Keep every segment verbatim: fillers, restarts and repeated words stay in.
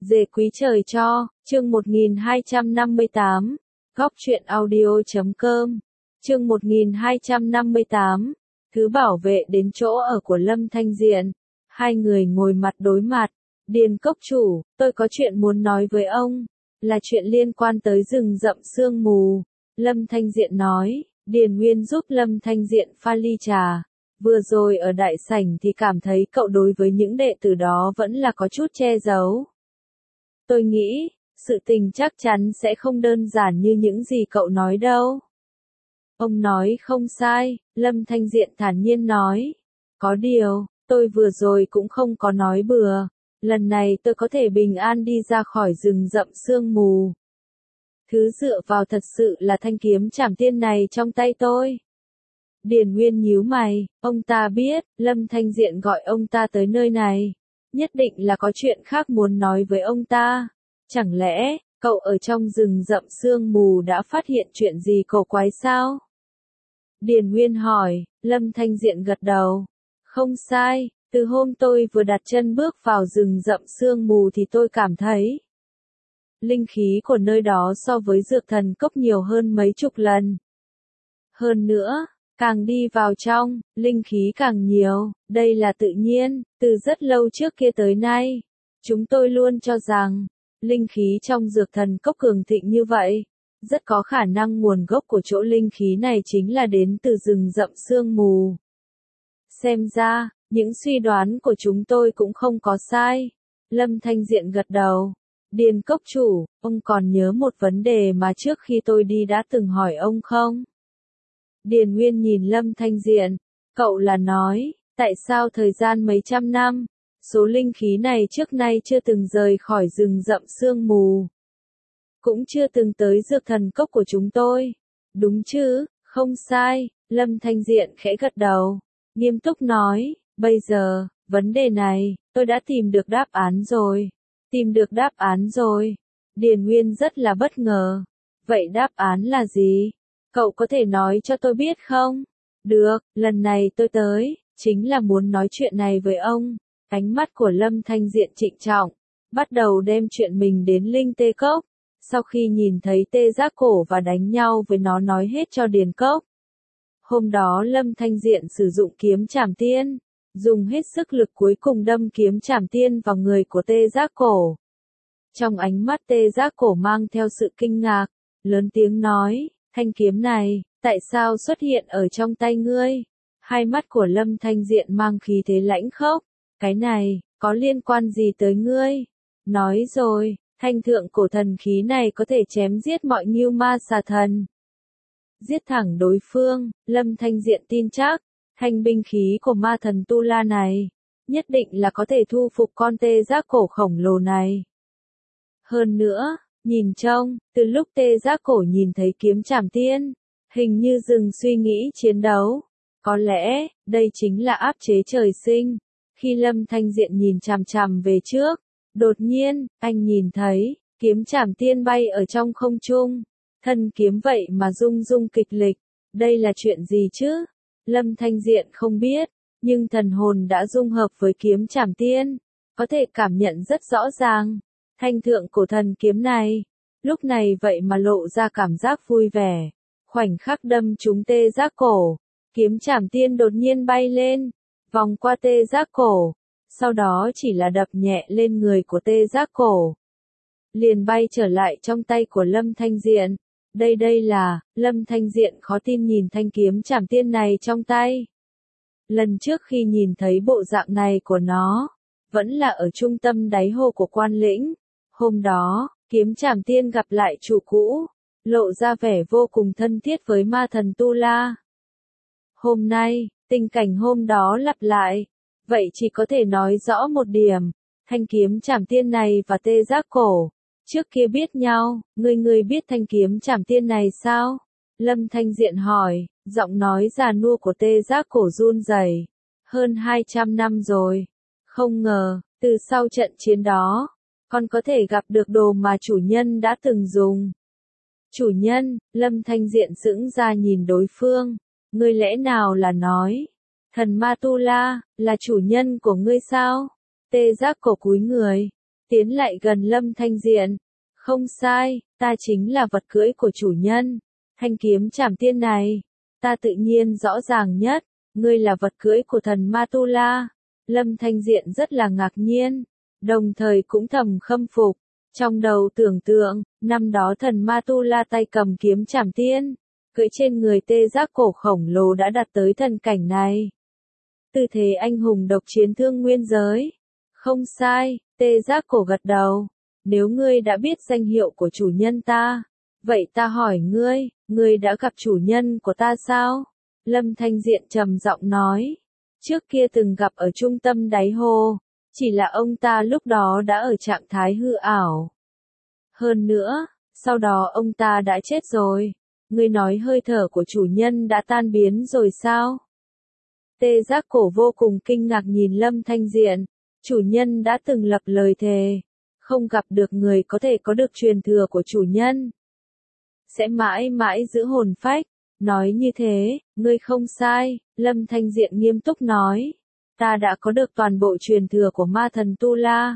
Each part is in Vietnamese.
Dề quý trời cho, chương một nghìn hai trăm năm mươi tám, góc truyện audio chấm com, chương một nghìn hai trăm năm mươi tám, thứ bảo vệ đến chỗ ở của Lâm Thanh Diện. Hai người ngồi mặt đối mặt. Điền cốc chủ, tôi có chuyện muốn nói với ông, là chuyện liên quan tới rừng rậm sương mù. Lâm Thanh Diện nói. Điền Nguyên giúp Lâm Thanh Diện pha ly trà. Vừa rồi ở đại sảnh thì cảm thấy cậu đối với những đệ tử đó vẫn là có chút che giấu. Tôi nghĩ, sự tình chắc chắn sẽ không đơn giản như những gì cậu nói đâu. Ông nói không sai, Lâm Thanh Diện thản nhiên nói. Có điều, tôi vừa rồi cũng không có nói bừa. Lần này tôi có thể bình an đi ra khỏi rừng rậm sương mù. Thứ dựa vào thật sự là thanh kiếm trảm tiên này trong tay tôi. Điền Nguyên nhíu mày, ông ta biết, Lâm Thanh Diện gọi ông ta tới nơi này. Nhất định là có chuyện khác muốn nói với ông ta. Chẳng lẽ, cậu ở trong rừng rậm sương mù đã phát hiện chuyện gì cổ quái sao? Điền Nguyên hỏi, Lâm Thanh Diện gật đầu. Không sai, từ hôm tôi vừa đặt chân bước vào rừng rậm sương mù thì tôi cảm thấy linh khí của nơi đó so với dược thần cốc nhiều hơn mấy chục lần. Hơn nữa, càng đi vào trong, linh khí càng nhiều, đây là tự nhiên, từ rất lâu trước kia tới nay. Chúng tôi luôn cho rằng, linh khí trong dược thần cốc cường thịnh như vậy, rất có khả năng nguồn gốc của chỗ linh khí này chính là đến từ rừng rậm sương mù. Xem ra, những suy đoán của chúng tôi cũng không có sai. Lâm Thanh Diện gật đầu. Điền cốc chủ, ông còn nhớ một vấn đề mà trước khi tôi đi đã từng hỏi ông không? Điền Nguyên nhìn Lâm Thanh Diện, cậu là nói, tại sao thời gian mấy trăm năm, số linh khí này trước nay chưa từng rời khỏi rừng rậm sương mù. Cũng chưa từng tới dược thần cốc của chúng tôi. Đúng chứ, không sai, Lâm Thanh Diện khẽ gật đầu, nghiêm túc nói, bây giờ, vấn đề này, tôi đã tìm được đáp án rồi. Tìm được đáp án rồi. Điền Nguyên rất là bất ngờ. Vậy đáp án là gì? Cậu có thể nói cho tôi biết không? Được, lần này tôi tới, chính là muốn nói chuyện này với ông. Ánh mắt của Lâm Thanh Diện trịnh trọng, bắt đầu đem chuyện mình đến Linh Tê Cốc. Sau khi nhìn thấy Tê Giác Cổ và đánh nhau với nó nói hết cho Điền Cốc. Hôm đó Lâm Thanh Diện sử dụng kiếm trảm tiên, dùng hết sức lực cuối cùng đâm kiếm trảm tiên vào người của Tê Giác Cổ. Trong ánh mắt Tê Giác Cổ mang theo sự kinh ngạc, lớn tiếng nói, thanh kiếm này, tại sao xuất hiện ở trong tay ngươi? Hai mắt của Lâm Thanh Diện mang khí thế lãnh khốc, cái này, có liên quan gì tới ngươi? Nói rồi, thanh thượng cổ thần khí này có thể chém giết mọi ngưu ma xà thần. Giết thẳng đối phương, Lâm Thanh Diện tin chắc. Thanh binh khí của ma thần Tu La này, nhất định là có thể thu phục con Tê Giác Cổ khổng lồ này. Hơn nữa, nhìn trông, từ lúc Tê Giác Cổ nhìn thấy kiếm trảm tiên, hình như dừng suy nghĩ chiến đấu. Có lẽ, đây chính là áp chế trời sinh. Khi Lâm Thanh Diện nhìn chằm chằm về trước, đột nhiên, anh nhìn thấy, kiếm trảm tiên bay ở trong không trung. Thân kiếm vậy mà rung rung kịch liệt. Đây là chuyện gì chứ? Lâm Thanh Diện không biết, nhưng thần hồn đã dung hợp với kiếm trảm tiên, có thể cảm nhận rất rõ ràng. Thanh thượng cổ thần kiếm này, lúc này vậy mà lộ ra cảm giác vui vẻ. Khoảnh khắc đâm trúng Tê Giác Cổ, kiếm trảm tiên đột nhiên bay lên, vòng qua Tê Giác Cổ, sau đó chỉ là đập nhẹ lên người của Tê Giác Cổ. Liền bay trở lại trong tay của Lâm Thanh Diện. Đây đây là, Lâm Thanh Diện khó tin nhìn thanh kiếm trảm tiên này trong tay. Lần trước khi nhìn thấy bộ dạng này của nó, vẫn là ở trung tâm đáy hồ của Quan Lĩnh. Hôm đó, kiếm trảm tiên gặp lại chủ cũ, lộ ra vẻ vô cùng thân thiết với ma thần Tu La. Hôm nay, tình cảnh hôm đó lặp lại, vậy chỉ có thể nói rõ một điểm, thanh kiếm trảm tiên này và Tê Giác Cổ. Trước kia biết nhau, người người biết thanh kiếm trảm tiên này sao? Lâm Thanh Diện hỏi, giọng nói già nua của Tê Giác Cổ run rẩy. Hơn hai trăm năm rồi. Không ngờ, từ sau trận chiến đó, con có thể gặp được đồ mà chủ nhân đã từng dùng. Chủ nhân, Lâm Thanh Diện sững ra nhìn đối phương. Ngươi lẽ nào là nói, thần ma Tu La, là chủ nhân của ngươi sao? Tê Giác Cổ cúi người. tiến lại gần Lâm Thanh Diện. Không sai, ta chính là vật cưỡi của chủ nhân. Thanh kiếm trảm tiên này, ta tự nhiên rõ ràng nhất, ngươi là vật cưỡi của thần Ma Tu La. Lâm Thanh Diện rất là ngạc nhiên, đồng thời cũng thầm khâm phục, trong đầu tưởng tượng, năm đó thần Ma Tu La tay cầm kiếm trảm tiên, cưỡi trên người tê giác cổ khổng lồ đã đạt tới thần cảnh này. Tư thế anh hùng độc chiến thương nguyên giới. Không sai, tê giác cổ gật đầu. Nếu ngươi đã biết danh hiệu của chủ nhân ta, vậy ta hỏi ngươi, ngươi đã gặp chủ nhân của ta sao? Lâm Thanh Diện trầm giọng nói. Trước kia từng gặp ở trung tâm đáy hồ, chỉ là ông ta lúc đó đã ở trạng thái hư ảo. Hơn nữa, sau đó ông ta đã chết rồi. Ngươi nói hơi thở của chủ nhân đã tan biến rồi sao? Tê giác cổ vô cùng kinh ngạc nhìn Lâm Thanh Diện. Chủ nhân đã từng lập lời thề, không gặp được người có thể có được truyền thừa của chủ nhân, sẽ mãi mãi giữ hồn phách. Nói như thế, ngươi không sai, Lâm Thanh Diện nghiêm túc nói. Ta đã có được toàn bộ truyền thừa của ma thần Tu La.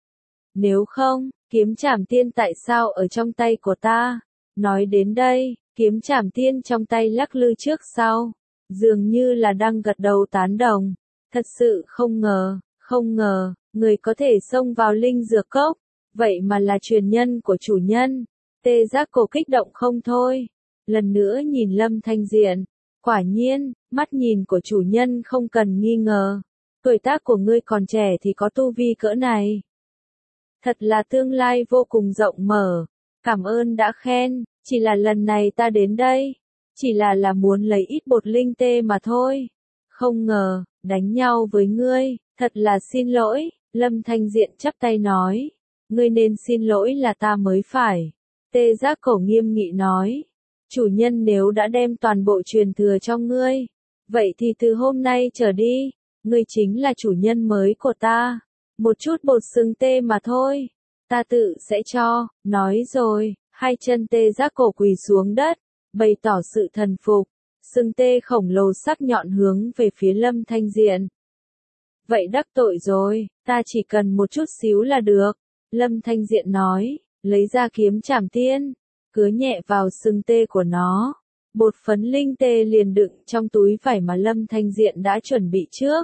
Nếu không, kiếm trảm tiên tại sao ở trong tay của ta? Nói đến đây, kiếm trảm tiên trong tay lắc lư trước sau, dường như là đang gật đầu tán đồng. Thật sự không ngờ, không ngờ, người có thể xông vào linh dược cốc, vậy mà là truyền nhân của chủ nhân. Tê giác cổ kích động không thôi, lần nữa nhìn Lâm Thanh Diện, quả nhiên, mắt nhìn của chủ nhân không cần nghi ngờ, tuổi tác của ngươi còn trẻ thì có tu vi cỡ này. Thật là tương lai vô cùng rộng mở, cảm ơn đã khen, chỉ là lần này ta đến đây, chỉ là là muốn lấy ít bột linh tê mà thôi. Không ngờ, đánh nhau với ngươi, thật là xin lỗi, Lâm Thanh Diện chắp tay nói, ngươi nên xin lỗi là ta mới phải. Tê giác cổ nghiêm nghị nói, chủ nhân nếu đã đem toàn bộ truyền thừa cho ngươi, vậy thì từ hôm nay trở đi, ngươi chính là chủ nhân mới của ta. Một chút bột sừng tê mà thôi, ta tự sẽ cho. Nói rồi, hai chân tê giác cổ quỳ xuống đất, bày tỏ sự thần phục. Sừng tê khổng lồ sắc nhọn hướng về phía Lâm Thanh Diện. Vậy đắc tội rồi, ta chỉ cần một chút xíu là được. Lâm Thanh Diện nói, lấy ra kiếm trảm tiên, cứa nhẹ vào sừng tê của nó. Bột phấn linh tê liền đựng trong túi vải mà Lâm Thanh Diện đã chuẩn bị trước.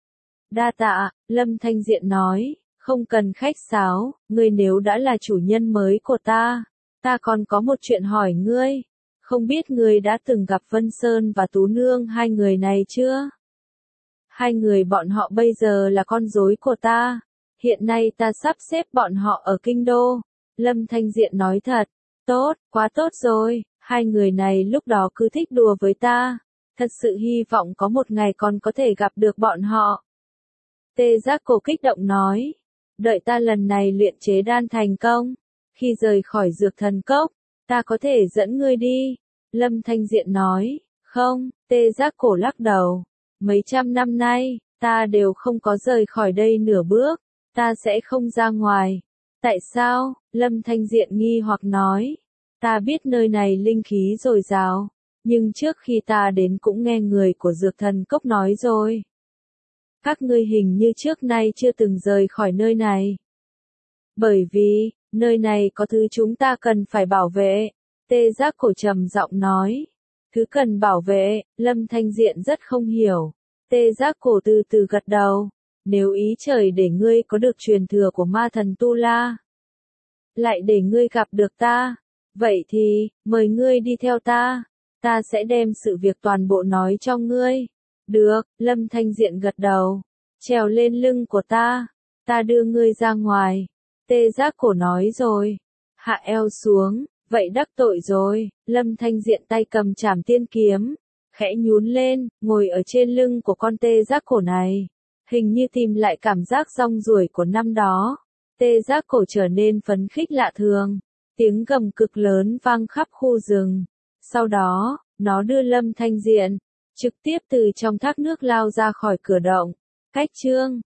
Đa tạ, Lâm Thanh Diện nói, không cần khách sáo, ngươi nếu đã là chủ nhân mới của ta, ta còn có một chuyện hỏi ngươi. Không biết ngươi đã từng gặp Vân Sơn và Tú Nương hai người này chưa? Hai người bọn họ bây giờ là con rối của ta. Hiện nay ta sắp xếp bọn họ ở kinh đô. Lâm Thanh Diện nói thật. Tốt, quá tốt rồi. Hai người này lúc đó cứ thích đùa với ta. Thật sự hy vọng có một ngày còn có thể gặp được bọn họ. Tê giác cổ kích động nói. Đợi ta lần này luyện chế đan thành công. Khi rời khỏi dược thần cốc, ta có thể dẫn ngươi đi. Lâm Thanh Diện nói. Không, tê giác cổ lắc đầu. Mấy trăm năm nay, ta đều không có rời khỏi đây nửa bước. Ta sẽ không ra ngoài. Tại sao? Lâm Thanh Diện nghi hoặc nói. Ta biết nơi này linh khí dồi dào, nhưng trước khi ta đến cũng nghe người của dược thần cốc nói rồi. Các ngươi hình như trước nay chưa từng rời khỏi nơi này. Bởi vì, nơi này có thứ chúng ta cần phải bảo vệ. Tê giác cổ trầm giọng nói. Thứ cần bảo vệ, Lâm Thanh Diện rất không hiểu. Tê giác cổ từ từ gật đầu. Nếu ý trời để ngươi có được truyền thừa của ma thần Tu La, lại để ngươi gặp được ta, vậy thì, mời ngươi đi theo ta. Ta sẽ đem sự việc toàn bộ nói cho ngươi. Được, Lâm Thanh Diện gật đầu. Trèo lên lưng của ta. Ta đưa ngươi ra ngoài. Tê giác cổ nói rồi. Hạ eo xuống. Vậy đắc tội rồi. Lâm Thanh Diện tay cầm trảm tiên kiếm, khẽ nhún lên, ngồi ở trên lưng của con tê giác cổ này. Hình như tìm lại cảm giác rong ruổi của năm đó. Tê giác cổ trở nên phấn khích lạ thường. Tiếng gầm cực lớn vang khắp khu rừng. Sau đó, nó đưa Lâm Thanh Diện trực tiếp từ trong thác nước lao ra khỏi cửa động. Cách chương